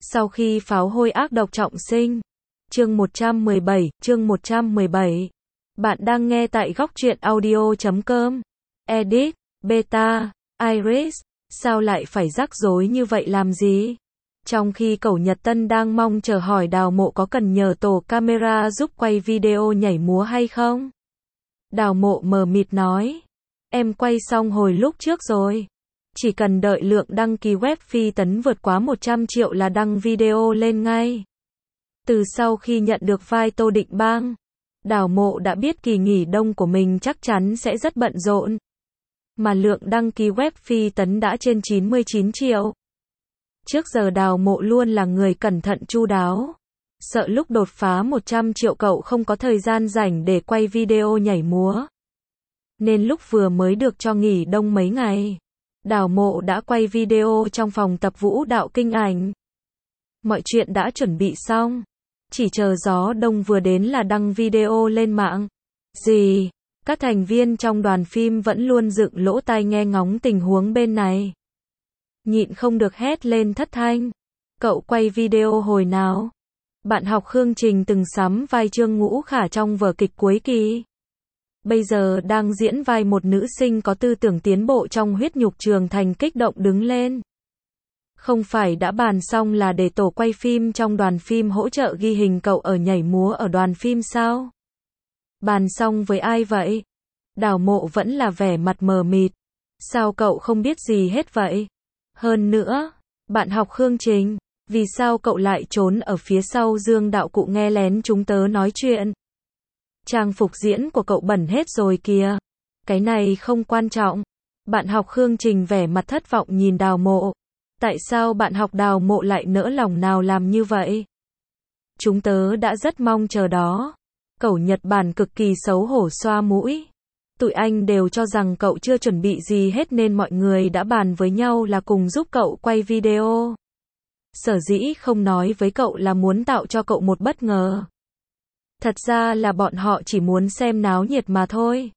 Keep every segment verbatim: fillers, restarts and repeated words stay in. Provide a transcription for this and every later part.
Sau khi pháo hôi ác độc trọng sinh. Chương một trăm mười bảy, chương một trăm mười bảy. Bạn đang nghe tại góc truyện audio chấm com. Edit, Beta, Iris, sao lại phải rắc rối như vậy làm gì? Trong khi Cẩu Nhật Tân đang mong chờ hỏi Đào Mộ có cần nhờ tổ camera giúp quay video nhảy múa hay không? Đào Mộ mờ mịt nói. Em quay xong hồi lúc trước rồi. Chỉ cần đợi lượng đăng ký web phi tấn vượt quá một trăm triệu là đăng video lên ngay. Từ sau khi nhận được vai Tô Định Bang, Đào Mộ đã biết kỳ nghỉ đông của mình chắc chắn sẽ rất bận rộn. Mà lượng đăng ký web phi tấn đã trên chín mươi chín triệu. Trước giờ Đào Mộ luôn là người cẩn thận chu đáo. Sợ lúc đột phá một trăm triệu cậu không có thời gian rảnh để quay video nhảy múa. Nên lúc vừa mới được cho nghỉ đông mấy ngày, Đào Mộ đã quay video trong phòng tập vũ đạo kinh ảnh. Mọi chuyện đã chuẩn bị xong. Chỉ chờ gió đông vừa đến là đăng video lên mạng. Gì? Các thành viên trong đoàn phim vẫn luôn dựng lỗ tai nghe ngóng tình huống bên này. Nhịn không được hét lên thất thanh. Cậu quay video hồi nào? Bạn học Khương Trình từng sắm vai Trương Ngũ Khả trong vở kịch cuối kỳ. Bây giờ đang diễn vai một nữ sinh có tư tưởng tiến bộ trong huyết nhục trường thành kích động đứng lên. Không phải đã bàn xong là để tổ quay phim trong đoàn phim hỗ trợ ghi hình cậu ở nhảy múa ở đoàn phim sao? Bàn xong với ai vậy? Đào Mộ vẫn là vẻ mặt mờ mịt. Sao cậu không biết gì hết vậy? Hơn nữa, bạn học Khương Trình, vì sao cậu lại trốn ở phía sau Dương đạo cụ nghe lén chúng tớ nói chuyện? Trang phục diễn của cậu bẩn hết rồi kìa. Cái này không quan trọng. Bạn học Khương Trình vẻ mặt thất vọng nhìn Đào Mộ. Tại sao bạn học Đào Mộ lại nỡ lòng nào làm như vậy? Chúng tớ đã rất mong chờ đó. Cẩu Nhật Bản cực kỳ xấu hổ xoa mũi. Tụi anh đều cho rằng cậu chưa chuẩn bị gì hết nên mọi người đã bàn với nhau là cùng giúp cậu quay video. Sở dĩ không nói với cậu là muốn tạo cho cậu một bất ngờ. Thật ra là bọn họ chỉ muốn xem náo nhiệt mà thôi.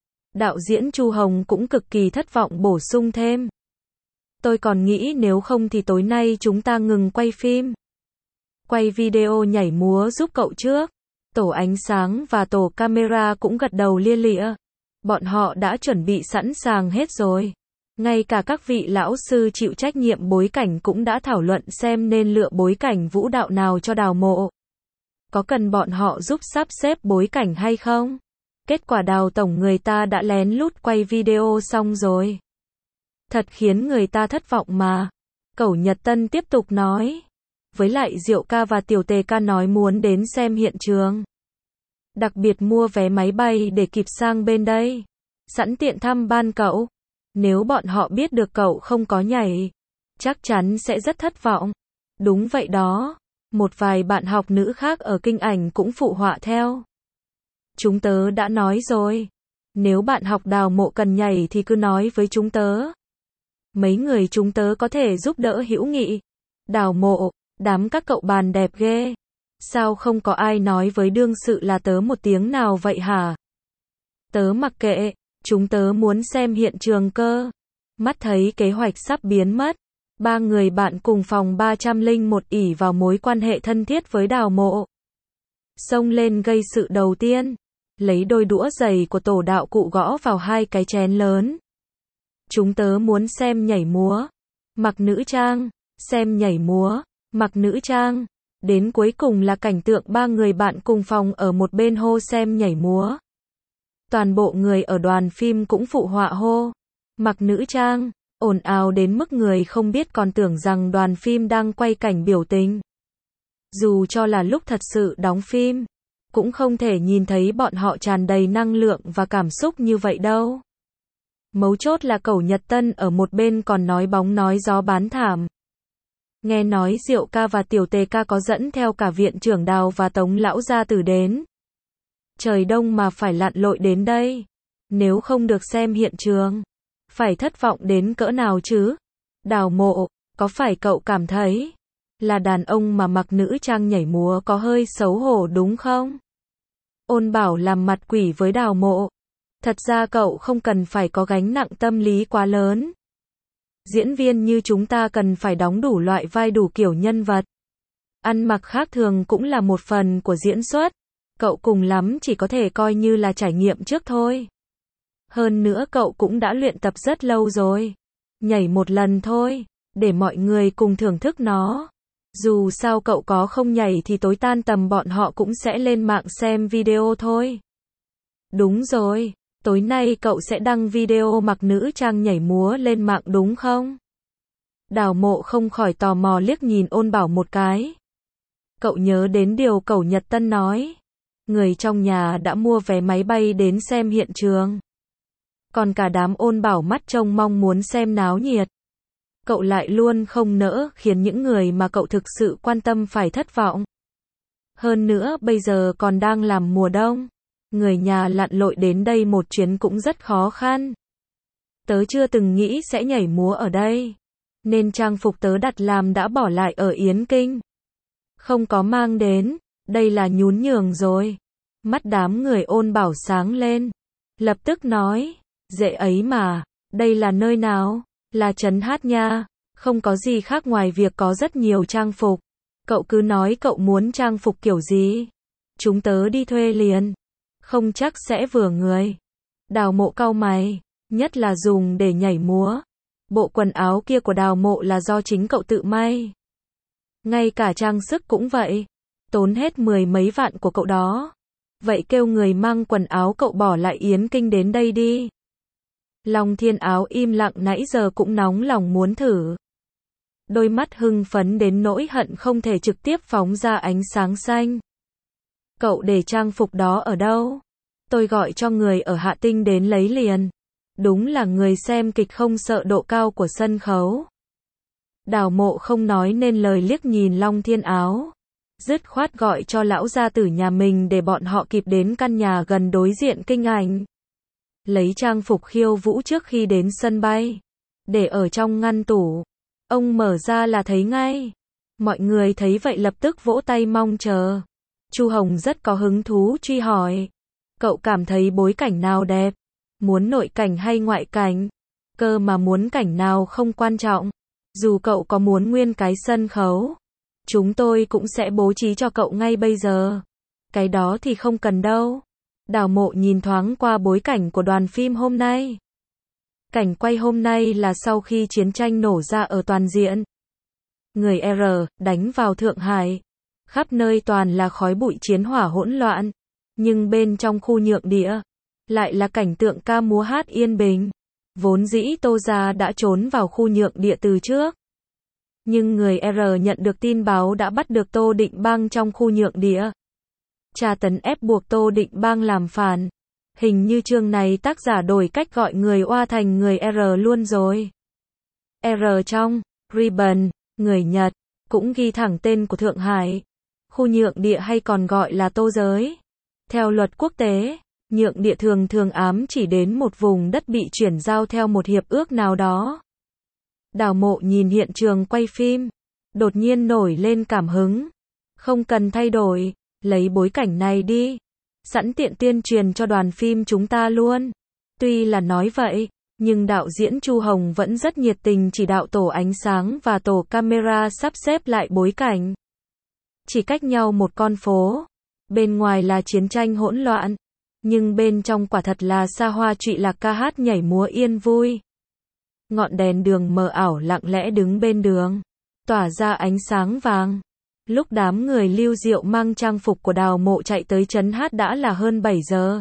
Đạo diễn Chu Hồng cũng cực kỳ thất vọng bổ sung thêm. Tôi còn nghĩ nếu không thì tối nay chúng ta ngừng quay phim. Quay video nhảy múa giúp cậu trước. Tổ ánh sáng và tổ camera cũng gật đầu lia lịa. Bọn họ đã chuẩn bị sẵn sàng hết rồi. Ngay cả các vị lão sư chịu trách nhiệm bối cảnh cũng đã thảo luận xem nên lựa bối cảnh vũ đạo nào cho Đào Mộ. Có cần bọn họ giúp sắp xếp bối cảnh hay không? Kết quả Đào tổng người ta đã lén lút quay video xong rồi. Thật khiến người ta thất vọng mà. Cẩu Nhật Tân tiếp tục nói. Với lại Diệu ca và Tiểu Tề ca nói muốn đến xem hiện trường. Đặc biệt mua vé máy bay để kịp sang bên đây. Sẵn tiện thăm ban cậu. Nếu bọn họ biết được cậu không có nhảy, chắc chắn sẽ rất thất vọng. Đúng vậy đó. Một vài bạn học nữ khác ở kinh ảnh cũng phụ họa theo. Chúng tớ đã nói rồi. Nếu bạn học Đào Mộ cần nhảy thì cứ nói với chúng tớ. Mấy người chúng tớ có thể giúp đỡ hữu nghị. Đào Mộ, đám các cậu bàn đẹp ghê. Sao không có ai nói với đương sự là tớ một tiếng nào vậy hả? Tớ mặc kệ, chúng tớ muốn xem hiện trường cơ. Mắt thấy kế hoạch sắp biến mất. Ba người bạn cùng phòng ba trăm lẻ một ỷ vào mối quan hệ thân thiết với Đào Mộ. Xông lên gây sự đầu tiên. Lấy đôi đũa giày của tổ đạo cụ gõ vào hai cái chén lớn. Chúng tớ muốn xem nhảy múa. Mặc nữ trang. Xem nhảy múa. Mặc nữ trang. Đến cuối cùng là cảnh tượng ba người bạn cùng phòng ở một bên hô xem nhảy múa. Toàn bộ người ở đoàn phim cũng phụ họa hô. Mặc nữ trang. Ồn ào đến mức người không biết còn tưởng rằng đoàn phim đang quay cảnh biểu tình. Dù cho là lúc thật sự đóng phim, cũng không thể nhìn thấy bọn họ tràn đầy năng lượng và cảm xúc như vậy đâu. Mấu chốt là Cẩu Nhật Tân ở một bên còn nói bóng nói gió bán thảm. Nghe nói Diệu ca và Tiểu Tề ca có dẫn theo cả viện trưởng Đào và Tống lão gia tử đến. Trời đông mà phải lặn lội đến đây. Nếu không được xem hiện trường, phải thất vọng đến cỡ nào chứ? Đào Mộ, có phải cậu cảm thấy là đàn ông mà mặc nữ trang nhảy múa có hơi xấu hổ đúng không? Ôn Bảo làm mặt quỷ với Đào Mộ. Thật ra cậu không cần phải có gánh nặng tâm lý quá lớn. Diễn viên như chúng ta cần phải đóng đủ loại vai đủ kiểu nhân vật. Ăn mặc khác thường cũng là một phần của diễn xuất. Cậu cùng lắm chỉ có thể coi như là trải nghiệm trước thôi. Hơn nữa cậu cũng đã luyện tập rất lâu rồi. Nhảy một lần thôi, để mọi người cùng thưởng thức nó. Dù sao cậu có không nhảy thì tối tan tầm bọn họ cũng sẽ lên mạng xem video thôi. Đúng rồi, tối nay cậu sẽ đăng video mặc nữ trang nhảy múa lên mạng đúng không? Đào Mộ không khỏi tò mò liếc nhìn Ôn Bảo một cái. Cậu nhớ đến điều Cẩu Nhật Tân nói. Người trong nhà đã mua vé máy bay đến xem hiện trường. Còn cả đám Ôn Bảo mắt trông mong muốn xem náo nhiệt. Cậu lại luôn không nỡ khiến những người mà cậu thực sự quan tâm phải thất vọng. Hơn nữa bây giờ còn đang làm mùa đông. Người nhà lặn lội đến đây một chuyến cũng rất khó khăn. Tớ chưa từng nghĩ sẽ nhảy múa ở đây. Nên trang phục tớ đặt làm đã bỏ lại ở Yến Kinh. Không có mang đến, đây là nhún nhường rồi. Mắt đám người Ôn Bảo sáng lên. Lập tức nói, dễ ấy mà, đây là nơi nào? Là trấn hát nha, không có gì khác ngoài việc có rất nhiều trang phục. Cậu cứ nói cậu muốn trang phục kiểu gì? Chúng tớ đi thuê liền. Không chắc sẽ vừa người. Đào Mộ cau mày, nhất là dùng để nhảy múa. Bộ quần áo kia của Đào Mộ là do chính cậu tự may. Ngay cả trang sức cũng vậy. Tốn hết mười mấy vạn của cậu đó. Vậy kêu người mang quần áo cậu bỏ lại Yến Kinh đến đây đi. Long Thiên Áo im lặng nãy giờ cũng nóng lòng muốn thử. Đôi mắt hưng phấn đến nỗi hận không thể trực tiếp phóng ra ánh sáng xanh. Cậu để trang phục đó ở đâu? Tôi gọi cho người ở Hạ Tinh đến lấy liền. Đúng là người xem kịch không sợ độ cao của sân khấu. Đào Mộ không nói nên lời liếc nhìn Long Thiên Áo. Dứt khoát gọi cho lão gia tử nhà mình để bọn họ kịp đến căn nhà gần đối diện kinh ảnh. Lấy trang phục khiêu vũ trước khi đến sân bay. Để ở trong ngăn tủ. Ông mở ra là thấy ngay. Mọi người thấy vậy lập tức vỗ tay mong chờ. Chu Hồng rất có hứng thú truy hỏi. Cậu cảm thấy bối cảnh nào đẹp? Muốn nội cảnh hay ngoại cảnh? Cơ mà muốn cảnh nào không quan trọng. Dù cậu có muốn nguyên cái sân khấu, chúng tôi cũng sẽ bố trí cho cậu ngay bây giờ. Cái đó thì không cần đâu. Đào Mộ nhìn thoáng qua bối cảnh của đoàn phim hôm nay. Cảnh quay hôm nay là sau khi chiến tranh nổ ra ở toàn diện. Người R đánh vào Thượng Hải. Khắp nơi toàn là khói bụi chiến hỏa hỗn loạn. Nhưng bên trong khu nhượng địa, lại là cảnh tượng ca múa hát yên bình. Vốn dĩ Tô Gia đã trốn vào khu nhượng địa từ trước. Nhưng người R nhận được tin báo đã bắt được Tô Định Bang trong khu nhượng địa. Tra tấn ép buộc Tô Định Bang làm phản. Hình như chương này tác giả đổi cách gọi người Oa thành người R luôn rồi. R trong Ribbon, người Nhật, cũng ghi thẳng tên của Thượng Hải. Khu nhượng địa hay còn gọi là Tô giới. Theo luật quốc tế, nhượng địa thường thường ám chỉ đến một vùng đất bị chuyển giao theo một hiệp ước nào đó. Đào Mộ nhìn hiện trường quay phim, đột nhiên nổi lên cảm hứng. Không cần thay đổi, lấy bối cảnh này đi. Sẵn tiện tuyên truyền cho đoàn phim chúng ta luôn. Tuy là nói vậy, nhưng đạo diễn Chu Hồng vẫn rất nhiệt tình chỉ đạo tổ ánh sáng và tổ camera sắp xếp lại bối cảnh. Chỉ cách nhau một con phố. Bên ngoài là chiến tranh hỗn loạn. Nhưng bên trong quả thật là xa hoa trụy lạc ca hát nhảy múa yên vui. Ngọn đèn đường mờ ảo lặng lẽ đứng bên đường, tỏa ra ánh sáng vàng. Lúc đám người Lưu Diệu mang trang phục của Đào Mộ chạy tới trấn hát đã là hơn bảy giờ.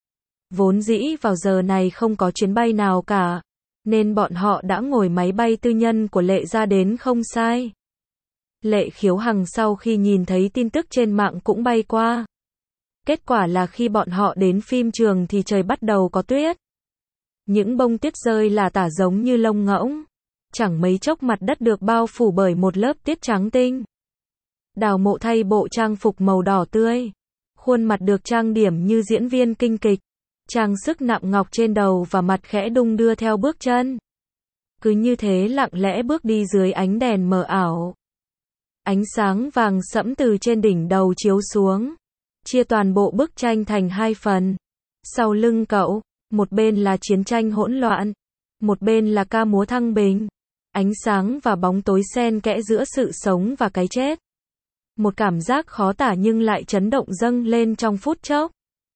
Vốn dĩ vào giờ này không có chuyến bay nào cả, nên bọn họ đã ngồi máy bay tư nhân của Lệ ra đến không sai. Lệ Khiếu Hằng sau khi nhìn thấy tin tức trên mạng cũng bay qua. Kết quả là khi bọn họ đến phim trường thì trời bắt đầu có tuyết. Những bông tuyết rơi là tả giống như lông ngỗng. Chẳng mấy chốc mặt đất được bao phủ bởi một lớp tuyết trắng tinh. Đào Mộ thay bộ trang phục màu đỏ tươi. Khuôn mặt được trang điểm như diễn viên kinh kịch. Trang sức nạm ngọc trên đầu và mặt khẽ đung đưa theo bước chân. Cứ như thế lặng lẽ bước đi dưới ánh đèn mờ ảo. Ánh sáng vàng sẫm từ trên đỉnh đầu chiếu xuống, chia toàn bộ bức tranh thành hai phần. Sau lưng cậu, một bên là chiến tranh hỗn loạn, một bên là ca múa thăng bình. Ánh sáng và bóng tối xen kẽ giữa sự sống và cái chết. một cảm giác khó tả nhưng lại chấn động dâng lên trong phút chốc.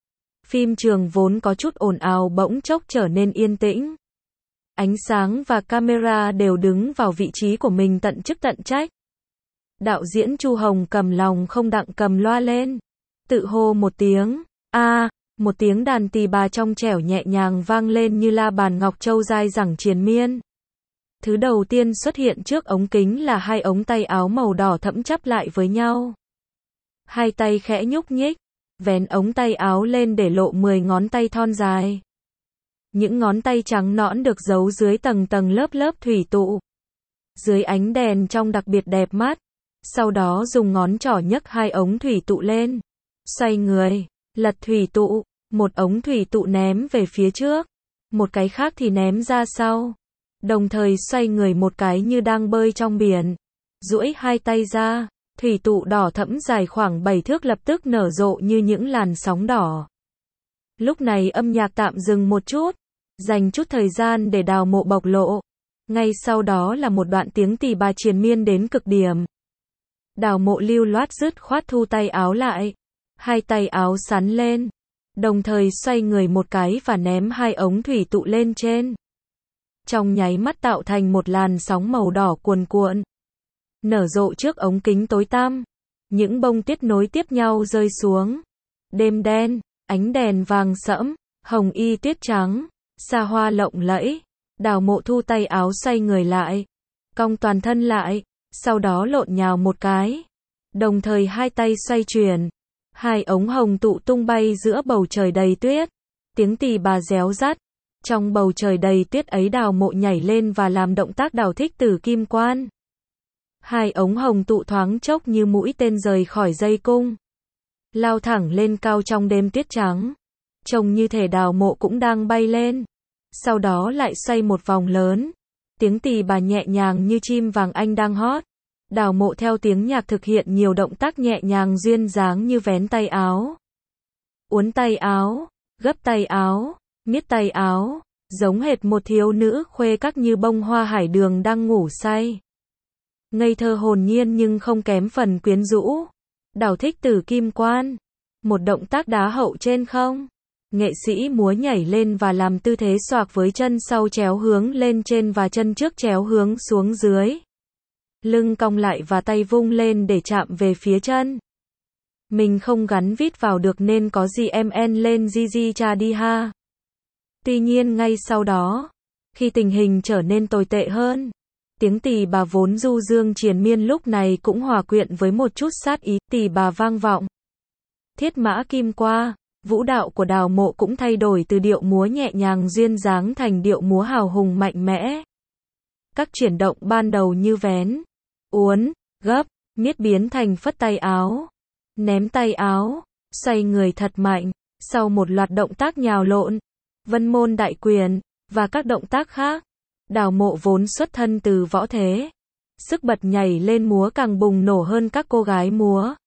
Phim trường vốn có chút ồn ào bỗng chốc trở nên yên tĩnh. Ánh sáng và camera đều đứng vào vị trí của mình tận chức tận trách. Đạo diễn Chu Hồng cầm lòng không đặng cầm loa lên, tự hô một tiếng, a, à, một tiếng đàn tỳ bà trong trẻo nhẹ nhàng vang lên như la bàn ngọc châu dai dẳng triền miên. Thứ đầu tiên xuất hiện trước ống kính là hai ống tay áo màu đỏ thẫm chắp lại với nhau. Hai tay khẽ nhúc nhích, vén ống tay áo lên để lộ mười ngón tay thon dài. Những ngón tay trắng nõn được giấu dưới tầng tầng lớp lớp thủy tụ. Dưới ánh đèn trong đặc biệt đẹp mắt, sau đó dùng ngón trỏ nhấc hai ống thủy tụ lên, xoay người, lật thủy tụ, một ống thủy tụ ném về phía trước, một cái khác thì ném ra sau. Đồng thời xoay người một cái như đang bơi trong biển, duỗi hai tay ra, thủy tụ đỏ thẫm dài khoảng bảy thước lập tức nở rộ như những làn sóng đỏ. Lúc này âm nhạc tạm dừng một chút, dành chút thời gian để Đào Mộ bộc lộ. Ngay sau đó là một đoạn tiếng tỳ bà triền miên đến cực điểm. Đào Mộ lưu loát dứt khoát thu tay áo lại, hai tay áo sắn lên, đồng thời xoay người một cái và ném hai ống thủy tụ lên trên. Trong nháy mắt tạo thành một làn sóng màu đỏ cuồn cuộn, nở rộ trước ống kính tối tăm. Những bông tuyết nối tiếp nhau rơi xuống. Đêm đen, ánh đèn vàng sẫm, hồng y tuyết trắng, xa hoa lộng lẫy. Đào Mộ thu tay áo xoay người lại, cong toàn thân lại, sau đó lộn nhào một cái. Đồng thời hai tay xoay chuyển, hai ống hồng tụ tung bay giữa bầu trời đầy tuyết. Tiếng tỳ bà réo rắt. Trong bầu trời đầy tuyết ấy Đào Mộ nhảy lên và làm động tác đào thích tử kim quan. Hai ống hồng tụ thoáng chốc như mũi tên rời khỏi dây cung, lao thẳng lên cao trong đêm tuyết trắng. Trông như thể Đào Mộ cũng đang bay lên. Sau đó lại xoay một vòng lớn. Tiếng tỳ bà nhẹ nhàng như chim vàng anh đang hót. Đào Mộ theo tiếng nhạc thực hiện nhiều động tác nhẹ nhàng duyên dáng như vén tay áo, uốn tay áo, gấp tay áo, miết tay áo, giống hệt một thiếu nữ khuê các như bông hoa hải đường đang ngủ say. Ngây thơ hồn nhiên nhưng không kém phần quyến rũ. Đào thích tử kim quan. Một động tác đá hậu trên không. Nghệ sĩ múa nhảy lên và làm tư thế xoạc với chân sau chéo hướng lên trên và chân trước chéo hướng xuống dưới. Lưng cong lại và tay vung lên để chạm về phía chân. Mình không gắn vít vào được nên có gì em en lên Gigi cha đi ha. Tuy nhiên ngay sau đó, khi tình hình trở nên tồi tệ hơn, tiếng tỳ bà vốn du dương triền miên lúc này cũng hòa quyện với một chút sát ý. Tỳ bà vang vọng. Thiết mã kim qua, vũ đạo của Đào Mộ cũng thay đổi từ điệu múa nhẹ nhàng duyên dáng thành điệu múa hào hùng mạnh mẽ. Các chuyển động ban đầu như vén, uốn, gấp, miết biến thành phất tay áo, ném tay áo, xoay người thật mạnh. Sau một loạt động tác nhào lộn, vân môn đại quyền, và các động tác khác, Đào Mộ vốn xuất thân từ võ thế. Sức bật nhảy lên múa càng bùng nổ hơn các cô gái múa.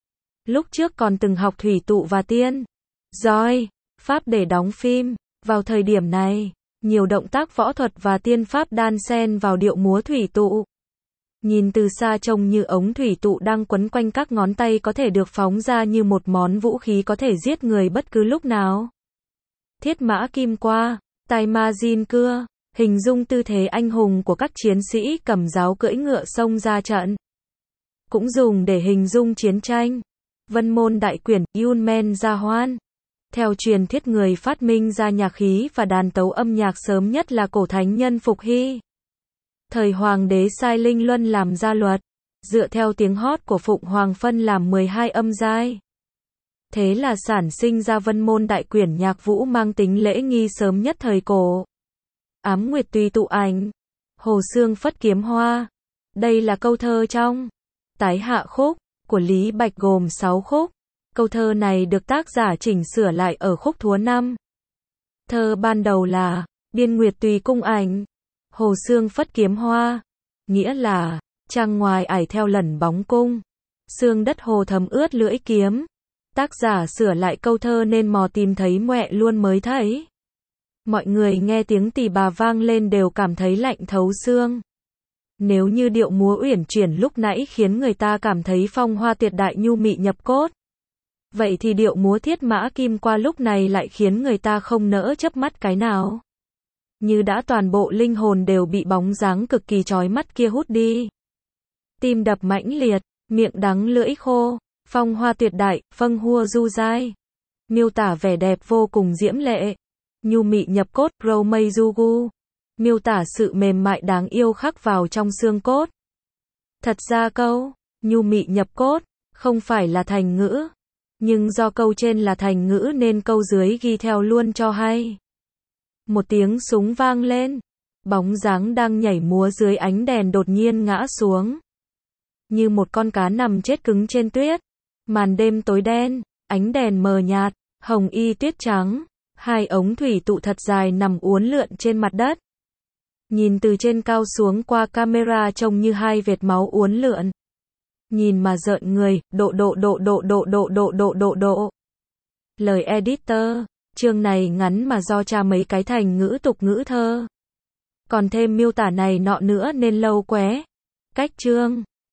Lúc trước còn từng học thủy tụ và tiên, roi, pháp để đóng phim. Vào thời điểm này, nhiều động tác võ thuật và tiên pháp đan xen vào điệu múa thủy tụ. Nhìn từ xa trông như ống thủy tụ đang quấn quanh các ngón tay có thể được phóng ra như một món vũ khí có thể giết người bất cứ lúc nào. Thiết mã kim qua, tai ma jin cưa, hình dung tư thế anh hùng của các chiến sĩ cầm giáo cưỡi ngựa xông ra trận. Cũng dùng để hình dung chiến tranh. Vân môn đại quyển, Yun Men Gia Hoan. Theo truyền thuyết người phát minh ra nhạc khí và đàn tấu âm nhạc sớm nhất là cổ thánh nhân Phục Hy. Thời hoàng đế Sai Linh Luân làm ra luật, dựa theo tiếng hót của Phụng Hoàng phân làm mười hai âm giai. Thế là sản sinh ra vân môn đại quyển nhạc vũ mang tính lễ nghi sớm nhất thời cổ. Ám Nguyệt Tùy Tụ Ảnh, Hồ Xương Phất Kiếm Hoa. Đây là câu thơ trong Tái Hạ Khúc của Lý Bạch gồm sáu khúc. Câu thơ này được tác giả chỉnh sửa lại ở khúc thứ năm. Thơ ban đầu là Biên Nguyệt Tùy Cung Ảnh, Hồ Xương Phất Kiếm Hoa, nghĩa là trăng ngoài ải theo lẩn bóng cung, xương đất hồ thấm ướt lưỡi kiếm. Tác giả sửa lại câu thơ nên mò tìm thấy ngoẹ luôn mới thấy. Mọi người nghe tiếng tỳ bà vang lên đều cảm thấy lạnh thấu xương. Nếu như điệu múa uyển chuyển lúc nãy khiến người ta cảm thấy phong hoa tuyệt đại nhu mị nhập cốt, vậy thì điệu múa thiết mã kim qua lúc này lại khiến người ta không nỡ chớp mắt cái nào. Như đã toàn bộ linh hồn đều bị bóng dáng cực kỳ chói mắt kia hút đi. Tim đập mãnh liệt, miệng đắng lưỡi khô, phong hoa tuyệt đại, phâng hua du dai. Miêu tả vẻ đẹp vô cùng diễm lệ. Nhu mị nhập cốt, râu mây du gu. Miêu tả sự mềm mại đáng yêu khắc vào trong xương cốt. Thật ra câu, nhu mị nhập cốt, không phải là thành ngữ. Nhưng do câu trên là thành ngữ nên câu dưới ghi theo luôn cho hay. Một tiếng súng vang lên. Bóng dáng đang nhảy múa dưới ánh đèn đột nhiên ngã xuống. Như một con cá nằm chết cứng trên tuyết. Màn đêm tối đen, ánh đèn mờ nhạt, hồng y tuyết trắng. Hai ống thủy tụ thật dài nằm uốn lượn trên mặt đất. Nhìn từ trên cao xuống qua camera trông như hai vệt máu uốn lượn. Nhìn mà rợn người, độ độ độ độ độ độ độ độ độ độ. Lời editor, chương này ngắn mà do tra mấy cái thành ngữ tục ngữ thơ. Còn thêm miêu tả này nọ nữa nên lâu quá. Cách chương